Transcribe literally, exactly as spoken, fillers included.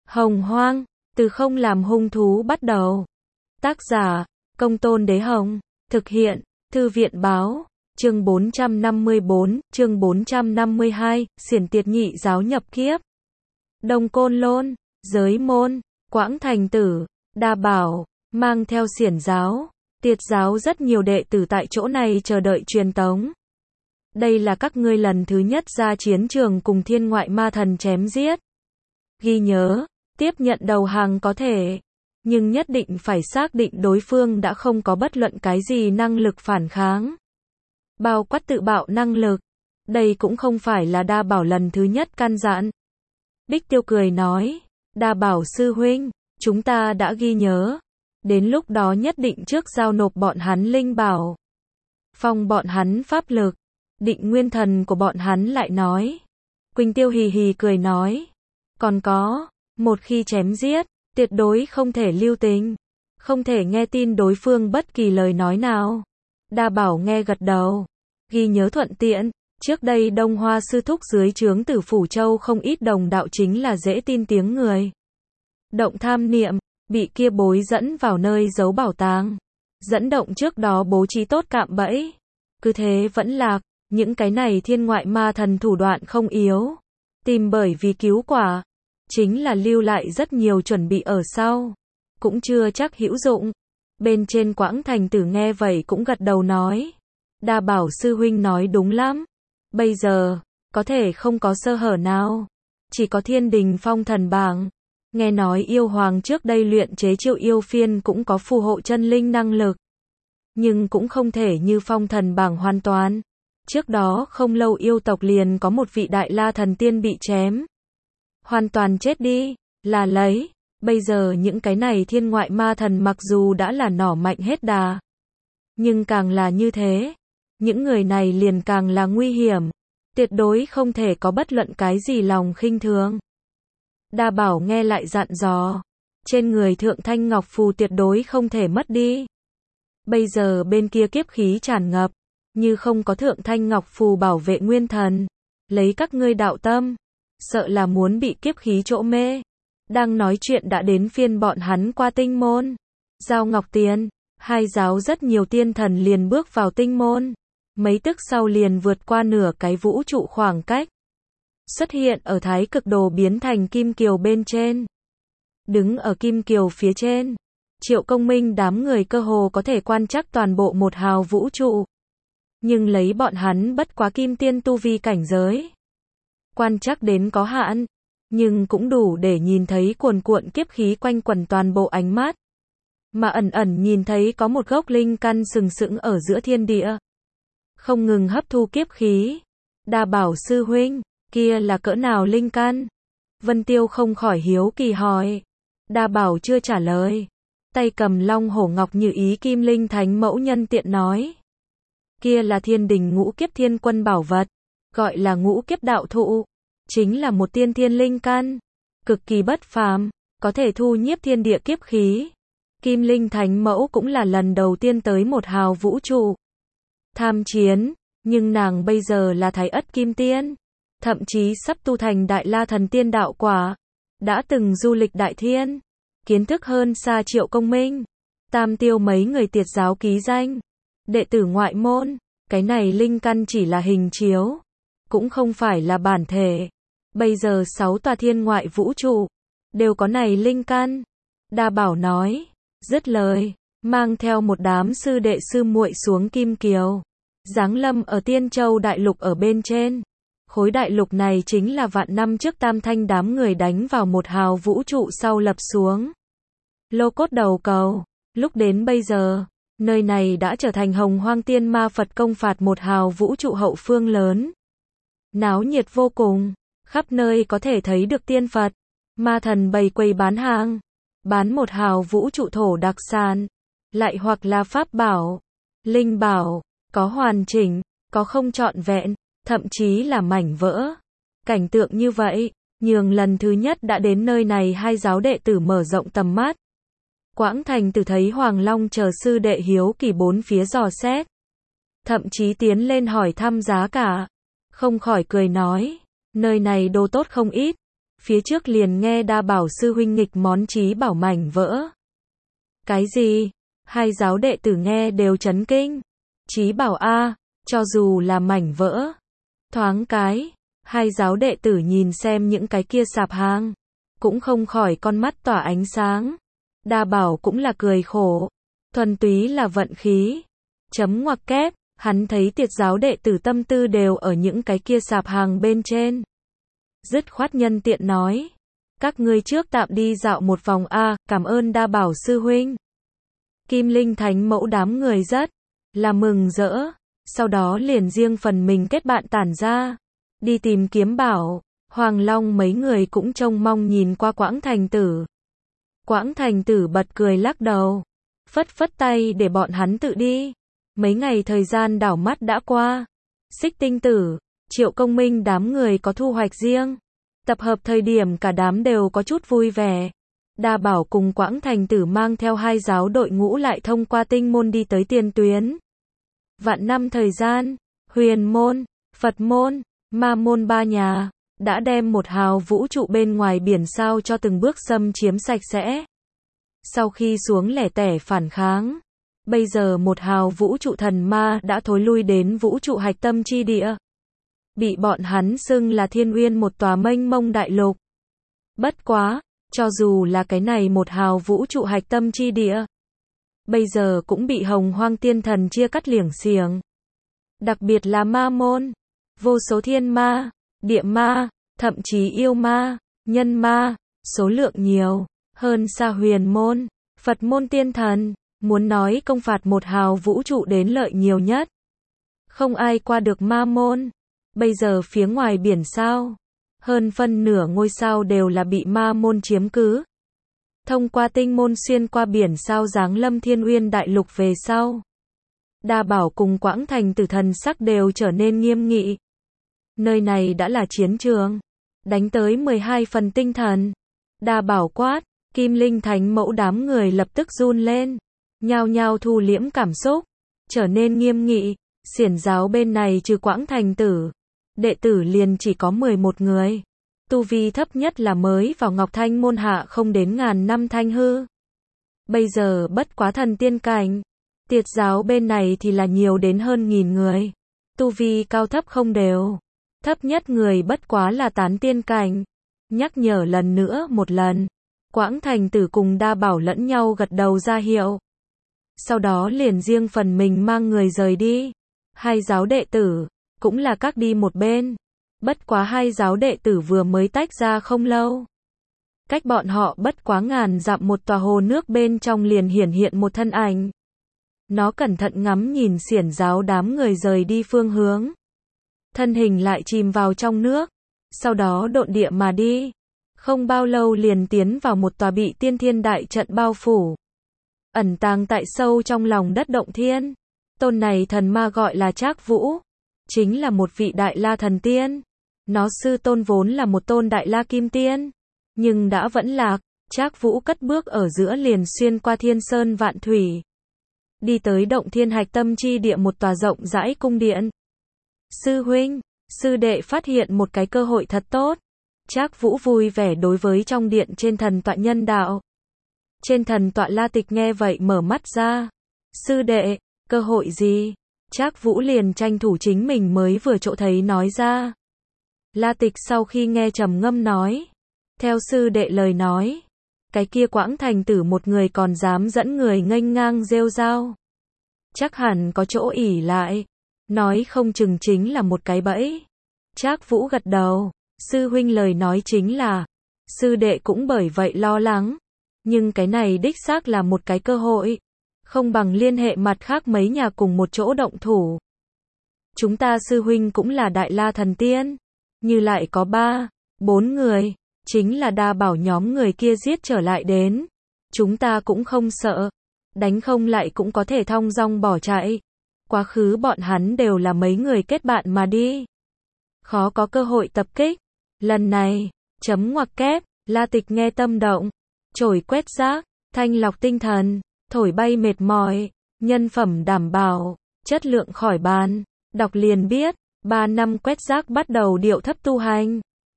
Hồng Hoang, từ không làm hung thú bắt đầu. Tác giả, Công Tôn Đế Hồng. Thực hiện, Thư viện Báo. Chương bốn trăm năm mươi bốn, chương bốn trăm năm mươi hai, xiển tiệt nhị giáo nhập kiếp. Đông Côn Lôn, Giới Môn, Quảng Thành Tử, Đa Bảo, mang theo xiển giáo, tiệt giáo rất nhiều đệ tử tại chỗ này chờ đợi truyền tống. Đây là các ngươi lần thứ nhất ra chiến trường cùng thiên ngoại ma thần chém giết. Ghi nhớ, tiếp nhận đầu hàng có thể, nhưng nhất định phải xác định đối phương đã không có bất luận cái gì năng lực phản kháng. Bao quát tự bạo năng lực. Đây cũng không phải là Đa Bảo lần thứ nhất can dặn. Đích Tiêu cười nói, Đa Bảo sư huynh, chúng ta đã ghi nhớ. Đến lúc đó nhất định trước giao nộp bọn hắn linh bảo. Phong bọn hắn pháp lực. Định nguyên thần của bọn hắn lại nói. Quỳnh Tiêu hì hì cười nói. Còn có, một khi chém giết, tuyệt đối không thể lưu tình. Không thể nghe tin đối phương bất kỳ lời nói nào. Đa Bảo nghe gật đầu. Ghi nhớ thuận tiện, trước đây Đông Hoa sư thúc dưới trướng Tử Phủ Châu không ít đồng đạo chính là dễ tin tiếng người. Động tham niệm, bị kia bối dẫn vào nơi giấu bảo tàng. Dẫn động trước đó bố trí tốt cạm bẫy. Cứ thế vẫn lạc, những cái này thiên ngoại ma thần thủ đoạn không yếu. Tìm bởi vì cứu quả, chính là lưu lại rất nhiều chuẩn bị ở sau. Cũng chưa chắc hữu dụng. Bên trên Quảng Thành Tử nghe vậy cũng gật đầu nói. Đa Bảo sư huynh nói đúng lắm. Bây giờ, có thể không có sơ hở nào. Chỉ có thiên đình phong thần bảng. Nghe nói yêu hoàng trước đây luyện chế triệu yêu phiên cũng có phù hộ chân linh năng lực. Nhưng cũng không thể như phong thần bảng hoàn toàn. Trước đó không lâu yêu tộc liền có một vị đại la thần tiên bị chém. Hoàn toàn chết đi, là lấy. Bây giờ những cái này thiên ngoại ma thần mặc dù đã là nỏ mạnh hết đà. Nhưng càng là như thế. Những người này liền càng là nguy hiểm. Tuyệt đối không thể có bất luận cái gì lòng khinh thường. Đa Bảo nghe lại dặn dò. Trên người thượng thanh ngọc phù tuyệt đối không thể mất đi. Bây giờ bên kia kiếp khí tràn ngập. Như không có thượng thanh ngọc phù bảo vệ nguyên thần. Lấy các ngươi đạo tâm. Sợ là muốn bị kiếp khí chỗ mê. Đang nói chuyện đã đến phiên bọn hắn qua tinh môn. Giao Ngọc Tiền. Hai giáo rất nhiều tiên thần liền bước vào tinh môn. Mấy tức sau liền vượt qua nửa cái vũ trụ khoảng cách. Xuất hiện ở thái cực đồ biến thành kim kiều bên trên. Đứng ở kim kiều phía trên. Triệu Công Minh đám người cơ hồ có thể quan trắc toàn bộ một hào vũ trụ. Nhưng lấy bọn hắn bất quá kim tiên tu vi cảnh giới. Quan trắc đến có hạn. Nhưng cũng đủ để nhìn thấy cuồn cuộn kiếp khí quanh quẩn toàn bộ ánh mắt. Mà ẩn ẩn nhìn thấy có một gốc linh căn sừng sững ở giữa thiên địa. Không ngừng hấp thu kiếp khí. Đa Bảo sư huynh, kia là cỡ nào linh căn? Vân Tiêu không khỏi hiếu kỳ hỏi. Đa Bảo chưa trả lời. Tay cầm long hổ ngọc như ý kim linh thánh mẫu nhân tiện nói. Kia là thiên đình ngũ kiếp thiên quân bảo vật. Gọi là ngũ kiếp đạo thụ. Chính là một tiên thiên linh căn. Cực kỳ bất phàm. Có thể thu nhiếp thiên địa kiếp khí. Kim linh thánh mẫu cũng là lần đầu tiên tới một hào vũ trụ. Tham chiến. Nhưng nàng bây giờ là thái ất kim tiên. Thậm chí sắp tu thành đại la thần tiên đạo quả. Đã từng du lịch đại thiên. Kiến thức hơn xa Triệu Công Minh. Tam Tiêu mấy người tiệt giáo ký danh. Đệ tử ngoại môn. Cái này linh căn chỉ là hình chiếu. Cũng không phải là bản thể. Bây giờ sáu tòa thiên ngoại vũ trụ. Đều có này linh căn. Đa Bảo nói. Dứt lời. Mang theo một đám sư đệ sư muội xuống kim kiều. Giáng lâm ở Tiên Châu đại lục ở bên trên. Khối đại lục này chính là vạn năm trước Tam Thanh đám người đánh vào một hào vũ trụ sau lập xuống. Lô cốt đầu cầu. Lúc đến bây giờ, nơi này đã trở thành Hồng Hoang Tiên Ma Phật công phạt một hào vũ trụ hậu phương lớn. Náo nhiệt vô cùng. Khắp nơi có thể thấy được tiên Phật. Ma thần bày quầy bán hàng. Bán một hào vũ trụ thổ đặc sản. Lại hoặc là pháp bảo. Linh bảo. Có hoàn chỉnh. Có không trọn vẹn. Thậm chí là mảnh vỡ. Cảnh tượng như vậy, nhường lần thứ nhất đã đến nơi này hai giáo đệ tử mở rộng tầm mắt. Quảng Thành Tử thấy Hoàng Long chờ sư đệ hiếu kỳ bốn phía dò xét. Thậm chí tiến lên hỏi thăm giá cả. Không khỏi cười nói, nơi này đồ tốt không ít. phía trước liền nghe Đa Bảo sư huynh nghịch món trí bảo mảnh vỡ. Cái gì? Hai giáo đệ tử nghe đều chấn kinh. Trí bảo a, cho dù là mảnh vỡ. Thoáng cái, hai giáo đệ tử nhìn xem những cái kia sạp hàng, cũng không khỏi con mắt tỏa ánh sáng. Đa Bảo cũng là cười khổ, thuần túy là vận khí. Chấm ngoặc kép, hắn thấy tiệt giáo đệ tử tâm tư đều ở những cái kia sạp hàng bên trên. Dứt khoát nhân tiện nói, các ngươi trước tạm đi dạo một vòng a, cảm ơn Đa Bảo sư huynh. Kim Linh Thánh Mẫu đám người rất là mừng rỡ, sau đó liền riêng phần mình kết bạn tản ra, đi tìm kiếm bảo. Hoàng Long mấy người cũng trông mong nhìn qua Quảng Thành Tử. Quảng Thành Tử bật cười lắc đầu, phất phất tay để bọn hắn tự đi. Mấy ngày thời gian đảo mắt đã qua. Xích Tinh Tử, Triệu Công Minh đám người có thu hoạch riêng. Tập hợp thời điểm cả đám đều có chút vui vẻ. Đa Bảo cùng Quảng Thành Tử mang theo hai giáo đội ngũ lại thông qua tinh môn đi tới tiền tuyến. Vạn năm thời gian, Huyền môn, Phật môn, Ma môn ba nhà đã đem một hào vũ trụ bên ngoài biển sao cho từng bước xâm chiếm sạch sẽ. Sau khi xuống lẻ tẻ phản kháng, bây giờ một hào vũ trụ thần ma đã thối lui đến vũ trụ hạch tâm chi địa. Bị bọn hắn xưng là Thiên Uyên, một tòa mênh mông đại lục. Bất quá, cho dù là cái này một hào vũ trụ hạch tâm chi địa, bây giờ cũng bị Hồng Hoang Tiên Thần chia cắt liểng xiềng. Đặc biệt là ma môn, vô số thiên ma, địa ma, thậm chí yêu ma, nhân ma, số lượng nhiều, hơn xa huyền môn, Phật môn tiên thần, muốn nói công phạt một hào vũ trụ đến lợi nhiều nhất. Không ai qua được ma môn. Bây giờ phía ngoài biển sao, hơn phân nửa ngôi sao đều là bị ma môn chiếm cứ. Thông qua tinh môn xuyên qua biển sao giáng lâm Thiên Uyên đại lục về sau. Đa Bảo cùng Quảng Thành Tử thần sắc đều trở nên nghiêm nghị. Nơi này đã là chiến trường, đánh tới mười hai phần tinh thần. Đa Bảo quát, Kim Linh Thánh Mẫu đám người lập tức run lên, nhao nhao thu liễm cảm xúc, trở nên nghiêm nghị. Xiển giáo bên này trừ Quảng Thành Tử, đệ tử liền chỉ có mười một người. Tu vi thấp nhất là mới vào Ngọc Thanh môn hạ không đến ngàn năm thanh hư. Bây giờ bất quá thần tiên cảnh. Tiệt giáo bên này thì là nhiều đến hơn nghìn người. Tu vi cao thấp không đều. Thấp nhất người bất quá là tán tiên cảnh. Nhắc nhở lần nữa một lần. Quảng Thành Tử cùng Đa Bảo lẫn nhau gật đầu ra hiệu. Sau đó liền riêng phần mình mang người rời đi. Hai giáo đệ tử, cũng là các đi một bên. Bất quá hai giáo đệ tử vừa mới tách ra không lâu. Cách bọn họ bất quá ngàn dặm một tòa hồ nước bên trong liền hiển hiện một thân ảnh. Nó cẩn thận ngắm nhìn xiển giáo đám người rời đi phương hướng. Thân hình lại chìm vào trong nước. Sau đó độn địa mà đi. Không bao lâu liền tiến vào một tòa bị tiên thiên đại trận bao phủ. Ẩn tàng tại sâu trong lòng đất động thiên. Tôn này thần ma gọi là Trác Vũ. Chính là một vị đại la thần tiên. Nó sư tôn vốn là một tôn đại la kim tiên. Nhưng đã vẫn lạc. Trác Vũ cất bước ở giữa liền xuyên qua thiên sơn vạn thủy. Đi tới động thiên hạch tâm chi địa một tòa rộng rãi cung điện. Sư huynh, sư đệ phát hiện một cái cơ hội thật tốt. Trác Vũ vui vẻ đối với trong điện trên thần tọa nhân đạo. Trên thần tọa La Tịch nghe vậy mở mắt ra. Sư đệ, cơ hội gì? Trác Vũ liền tranh thủ chính mình mới vừa chỗ thấy nói ra. La Tịch sau khi nghe trầm ngâm nói. Theo sư đệ lời nói. Cái kia Quảng Thành Tử một người còn dám dẫn người nghênh ngang rêu rao. Chắc hẳn có chỗ ỉ lại. Nói không chừng chính là một cái bẫy. Trác Vũ gật đầu. Sư huynh lời nói chính là. Sư đệ cũng bởi vậy lo lắng. Nhưng cái này đích xác là một cái cơ hội. Không bằng liên hệ mặt khác mấy nhà cùng một chỗ động thủ. Chúng ta sư huynh cũng là đại la thần tiên. Như lại có ba, bốn người. Chính là Đa Bảo nhóm người kia giết trở lại đến. Chúng ta cũng không sợ. Đánh không lại cũng có thể thong dong bỏ chạy. Quá khứ bọn hắn đều là mấy người kết bạn mà đi. Khó có cơ hội tập kích. Lần này, chấm ngoặc kép, La Tịch nghe tâm động. Chổi quét rác, thanh lọc tinh thần, thổi bay mệt mỏi, nhân phẩm đảm bảo, chất lượng khỏi bàn. Đọc liền biết, ba năm quét rác bắt đầu điệu thấp tu hành.